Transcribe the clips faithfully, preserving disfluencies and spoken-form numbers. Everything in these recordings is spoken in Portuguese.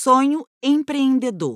sonho empreendedor.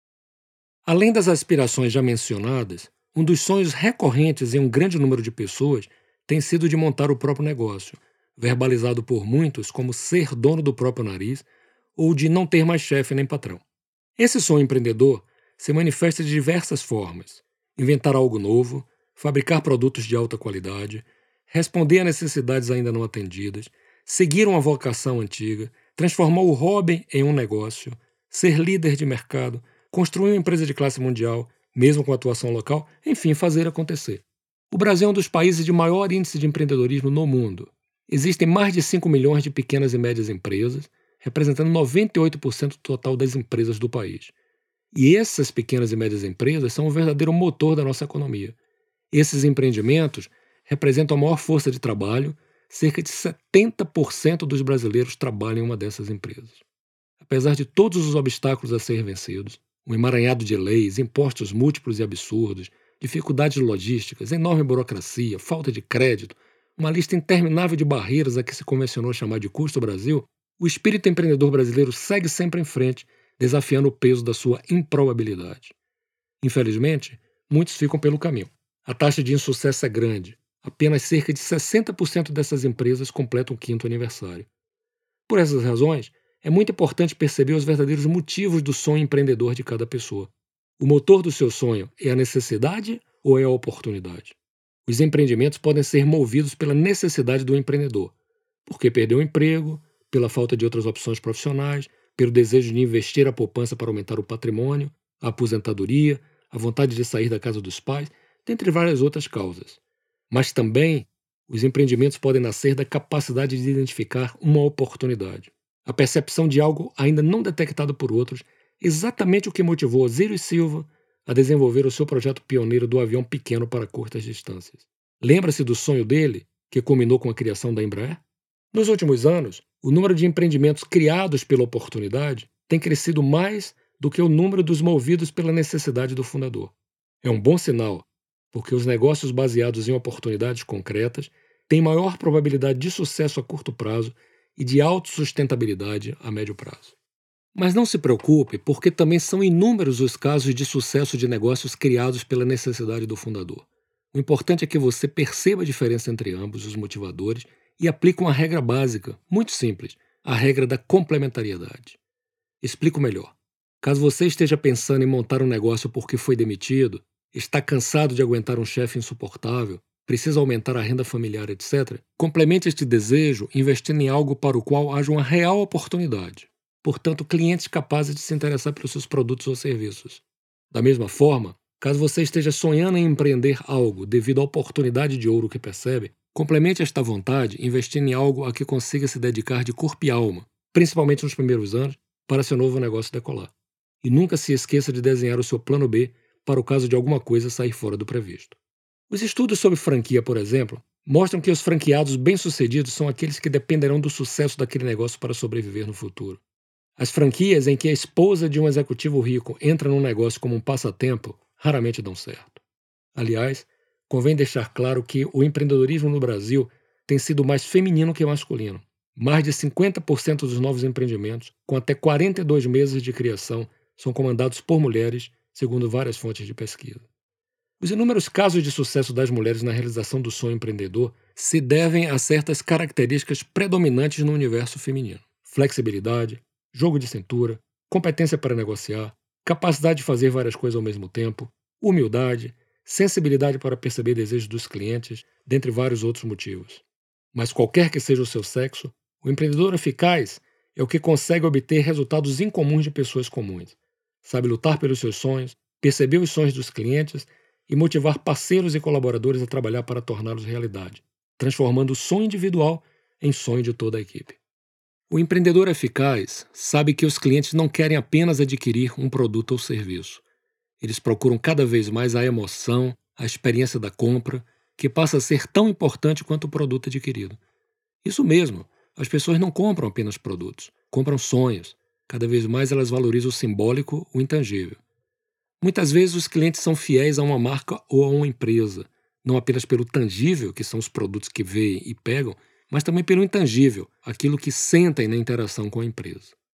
Além das aspirações já mencionadas, um dos sonhos recorrentes em um grande número de pessoas tem sido de montar o próprio negócio, verbalizado por muitos como ser dono do próprio nariz ou de não ter mais chefe nem patrão. Esse sonho empreendedor se manifesta de diversas formas: inventar algo novo, fabricar produtos de alta qualidade, responder a necessidades ainda não atendidas, seguir uma vocação antiga, transformar o hobby em um negócio, ser líder de mercado, construir uma empresa de classe mundial, mesmo com atuação local, enfim, fazer acontecer. O Brasil é um dos países de maior índice de empreendedorismo no mundo. Existem mais de cinco milhões de pequenas e médias empresas, representando noventa e oito por cento do total das empresas do país. E essas pequenas e médias empresas são o verdadeiro motor da nossa economia. Esses empreendimentos representam a maior força de trabalho. Cerca de setenta por cento dos brasileiros trabalham em uma dessas empresas. Apesar de todos os obstáculos a serem vencidos, um emaranhado de leis, impostos múltiplos e absurdos, dificuldades logísticas, enorme burocracia, falta de crédito, uma lista interminável de barreiras a que se convencionou chamar de custo Brasil, o espírito empreendedor brasileiro segue sempre em frente, desafiando o peso da sua improbabilidade. Infelizmente, muitos ficam pelo caminho. A taxa de insucesso é grande. Apenas cerca de sessenta por cento dessas empresas completam o quinto aniversário. Por essas razões, é muito importante perceber os verdadeiros motivos do sonho empreendedor de cada pessoa. O motor do seu sonho é a necessidade ou é a oportunidade? Os empreendimentos podem ser movidos pela necessidade do empreendedor, porque perdeu o emprego, pela falta de outras opções profissionais, pelo desejo de investir a poupança para aumentar o patrimônio, a aposentadoria, a vontade de sair da casa dos pais, dentre várias outras causas. Mas também os empreendimentos podem nascer da capacidade de identificar uma oportunidade, a percepção de algo ainda não detectado por outros, exatamente o que motivou Osírio Silva a desenvolver o seu projeto pioneiro do avião pequeno para curtas distâncias. Lembra-se do sonho dele, que culminou com a criação da Embraer? Nos últimos anos, o número de empreendimentos criados pela oportunidade tem crescido mais do que o número dos movidos pela necessidade do fundador. É um bom sinal, porque os negócios baseados em oportunidades concretas têm maior probabilidade de sucesso a curto prazo e de autossustentabilidade a médio prazo. Mas não se preocupe, porque também são inúmeros os casos de sucesso de negócios criados pela necessidade do fundador. O importante é que você perceba a diferença entre ambos os motivadores e aplique uma regra básica, muito simples, a regra da complementariedade. Explico melhor. Caso você esteja pensando em montar um negócio porque foi demitido, está cansado de aguentar um chefe insuportável, precisa aumentar a renda familiar, etcétera, complemente este desejo investindo em algo para o qual haja uma real oportunidade. Portanto, clientes capazes de se interessar pelos seus produtos ou serviços. Da mesma forma, caso você esteja sonhando em empreender algo devido à oportunidade de ouro que percebe, complemente esta vontade investindo em algo a que consiga se dedicar de corpo e alma, principalmente nos primeiros anos, para seu novo negócio decolar. E nunca se esqueça de desenhar o seu plano B para o caso de alguma coisa sair fora do previsto. Os estudos sobre franquia, por exemplo, mostram que os franqueados bem-sucedidos são aqueles que dependerão do sucesso daquele negócio para sobreviver no futuro. As franquias em que a esposa de um executivo rico entra num negócio como um passatempo raramente dão certo. Aliás, convém deixar claro que o empreendedorismo no Brasil tem sido mais feminino que masculino. Mais de cinquenta por cento dos novos empreendimentos, com até quarenta e dois meses de criação, são comandados por mulheres, segundo várias fontes de pesquisa. Os inúmeros casos de sucesso das mulheres na realização do sonho empreendedor se devem a certas características predominantes no universo feminino: flexibilidade, jogo de cintura, competência para negociar, capacidade de fazer várias coisas ao mesmo tempo, humildade, sensibilidade para perceber desejos dos clientes, dentre vários outros motivos. Mas qualquer que seja o seu sexo, o empreendedor eficaz é o que consegue obter resultados incomuns de pessoas comuns. Sabe lutar pelos seus sonhos, perceber os sonhos dos clientes e motivar parceiros e colaboradores a trabalhar para torná-los realidade, transformando o sonho individual em sonho de toda a equipe. O empreendedor eficaz sabe que os clientes não querem apenas adquirir um produto ou serviço. Eles procuram cada vez mais a emoção, a experiência da compra, que passa a ser tão importante quanto o produto adquirido. Isso mesmo, as pessoas não compram apenas produtos, compram sonhos. Cada vez mais elas valorizam o simbólico, o intangível. Muitas vezes os clientes são fiéis a uma marca ou a uma empresa, não apenas pelo tangível, que são os produtos que veem e pegam, mas também pelo intangível, aquilo que sentem na interação com a empresa.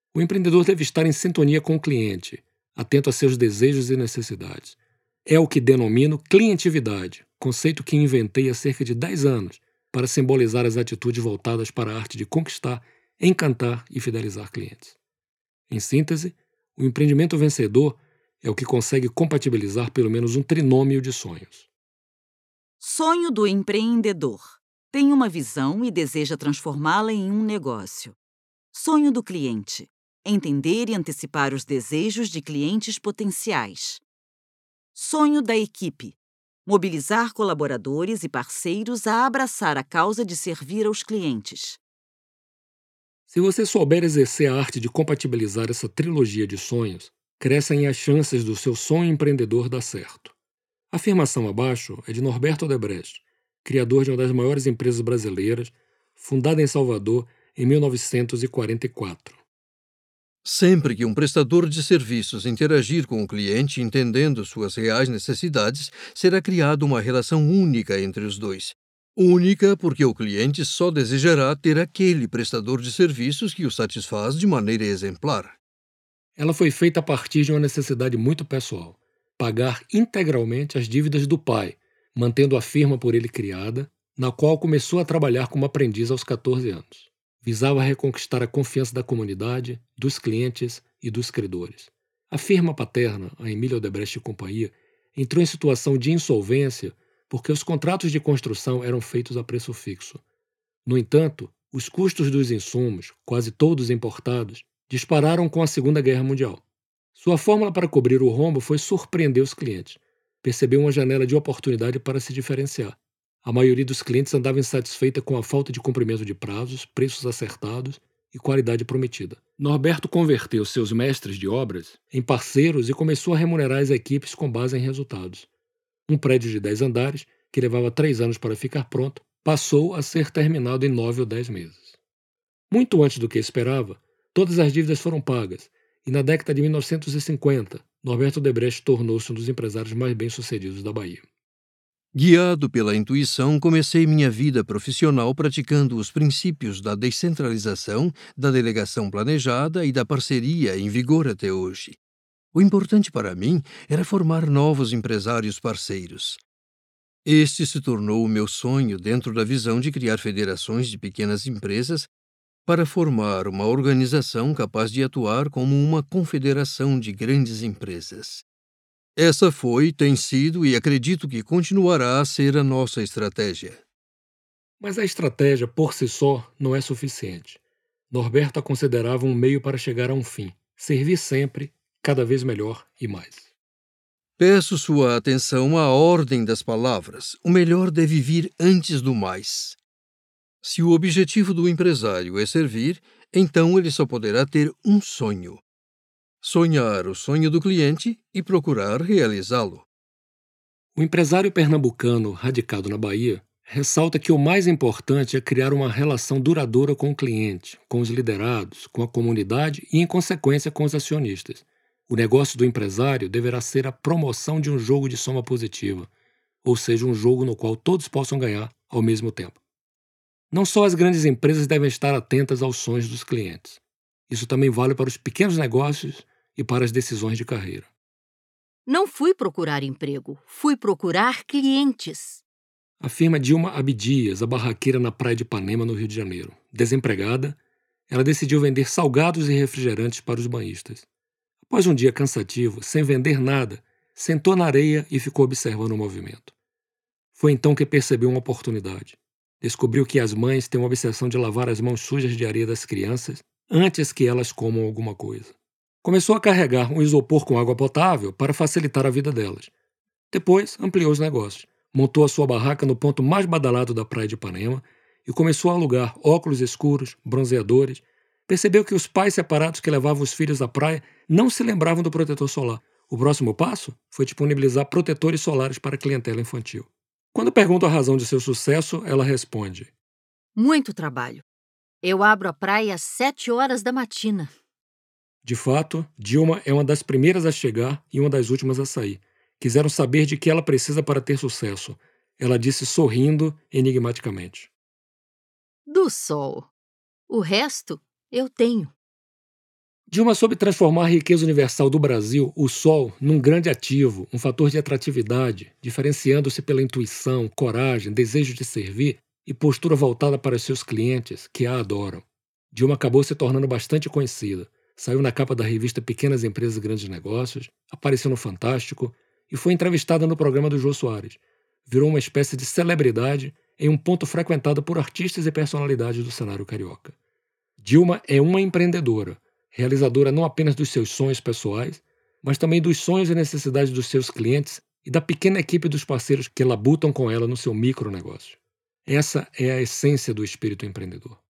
O empreendedor deve estar em sintonia com o cliente, atento a seus desejos e necessidades. É o que denomino clientividade, conceito que inventei há cerca de dez anos para simbolizar as atitudes voltadas para a arte de conquistar, encantar e fidelizar clientes. Em síntese, o empreendimento vencedor é o que consegue compatibilizar pelo menos um trinômio de sonhos. Sonho do empreendedor. Tem uma visão e deseja transformá-la em um negócio. Sonho do cliente. Entender e antecipar os desejos de clientes potenciais. Sonho da equipe. Mobilizar colaboradores e parceiros a abraçar a causa de servir aos clientes. Se você souber exercer a arte de compatibilizar essa trilogia de sonhos, crescem as chances do seu sonho empreendedor dar certo. A afirmação abaixo é de Norberto Odebrecht, criador de uma das maiores empresas brasileiras, fundada em Salvador em mil novecentos e quarenta e quatro. Sempre que um prestador de serviços interagir com o cliente entendendo suas reais necessidades, será criada uma relação única entre os dois. Única porque o cliente só desejará ter aquele prestador de serviços que o satisfaz de maneira exemplar. Ela foi feita a partir de uma necessidade muito pessoal: pagar integralmente as dívidas do pai, mantendo a firma por ele criada, na qual começou a trabalhar como aprendiz aos catorze anos. Visava reconquistar a confiança da comunidade, dos clientes e dos credores. A firma paterna, a Emília Odebrecht e Companhia, entrou em situação de insolvência porque os contratos de construção eram feitos a preço fixo. No entanto, os custos dos insumos, quase todos importados, dispararam com a Segunda Guerra Mundial. Sua fórmula para cobrir o rombo foi surpreender os clientes. Percebeu uma janela de oportunidade para se diferenciar. A maioria dos clientes andava insatisfeita com a falta de cumprimento de prazos, preços acertados e qualidade prometida. Norberto converteu seus mestres de obras em parceiros e começou a remunerar as equipes com base em resultados. Um prédio de dez andares, que levava três anos para ficar pronto, passou a ser terminado em nove ou dez meses. Muito antes do que esperava, todas as dívidas foram pagas, e na década de mil novecentos e cinquenta, Norberto Odebrecht tornou-se um dos empresários mais bem-sucedidos da Bahia. Guiado pela intuição, comecei minha vida profissional praticando os princípios da descentralização, da delegação planejada e da parceria em vigor até hoje. O importante para mim era formar novos empresários parceiros. Este se tornou o meu sonho dentro da visão de criar federações de pequenas empresas para formar uma organização capaz de atuar como uma confederação de grandes empresas. Essa foi, tem sido e acredito que continuará a ser a nossa estratégia. Mas a estratégia, por si só, não é suficiente. Norberto a considerava um meio para chegar a um fim: servir sempre, cada vez melhor e mais. Peço sua atenção à ordem das palavras. O melhor deve vir antes do mais. Se o objetivo do empresário é servir, então ele só poderá ter um sonho: sonhar o sonho do cliente e procurar realizá-lo. O empresário pernambucano, radicado na Bahia, ressalta que o mais importante é criar uma relação duradoura com o cliente, com os liderados, com a comunidade e, em consequência, com os acionistas. O negócio do empresário deverá ser a promoção de um jogo de soma positiva, ou seja, um jogo no qual todos possam ganhar ao mesmo tempo. Não só as grandes empresas devem estar atentas aos sonhos dos clientes. Isso também vale para os pequenos negócios e para as decisões de carreira. Não fui procurar emprego, fui procurar clientes. Afirma Dilma Abdias, a barraqueira na praia de Ipanema, no Rio de Janeiro. Desempregada, ela decidiu vender salgados e refrigerantes para os banhistas. Após um dia cansativo, sem vender nada, sentou na areia e ficou observando o movimento. Foi então que percebeu uma oportunidade. Descobriu que as mães têm uma obsessão de lavar as mãos sujas de areia das crianças antes que elas comam alguma coisa. Começou a carregar um isopor com água potável para facilitar a vida delas. Depois, ampliou os negócios. Montou a sua barraca no ponto mais badalado da praia de Ipanema e começou a alugar óculos escuros, bronzeadores. Percebeu que os pais separados que levavam os filhos à praia não se lembravam do protetor solar. O próximo passo foi disponibilizar protetores solares para a clientela infantil. Quando pergunta a razão de seu sucesso, ela responde: Muito trabalho. Eu abro a praia às sete horas da matina. De fato, Dilma é uma das primeiras a chegar e uma das últimas a sair. Quiseram saber de que ela precisa para ter sucesso. Ela disse sorrindo enigmaticamente: Do sol. O resto eu tenho. Dilma soube transformar a riqueza universal do Brasil, o sol, num grande ativo, um fator de atratividade, diferenciando-se pela intuição, coragem, desejo de servir e postura voltada para os seus clientes, que a adoram. Dilma acabou se tornando bastante conhecida. Saiu na capa da revista Pequenas Empresas e Grandes Negócios, apareceu no Fantástico e foi entrevistada no programa do Jô Soares. Virou uma espécie de celebridade em um ponto frequentado por artistas e personalidades do cenário carioca. Dilma é uma empreendedora, realizadora não apenas dos seus sonhos pessoais, mas também dos sonhos e necessidades dos seus clientes e da pequena equipe dos parceiros que labutam com ela no seu micronegócio. Essa é a essência do espírito empreendedor.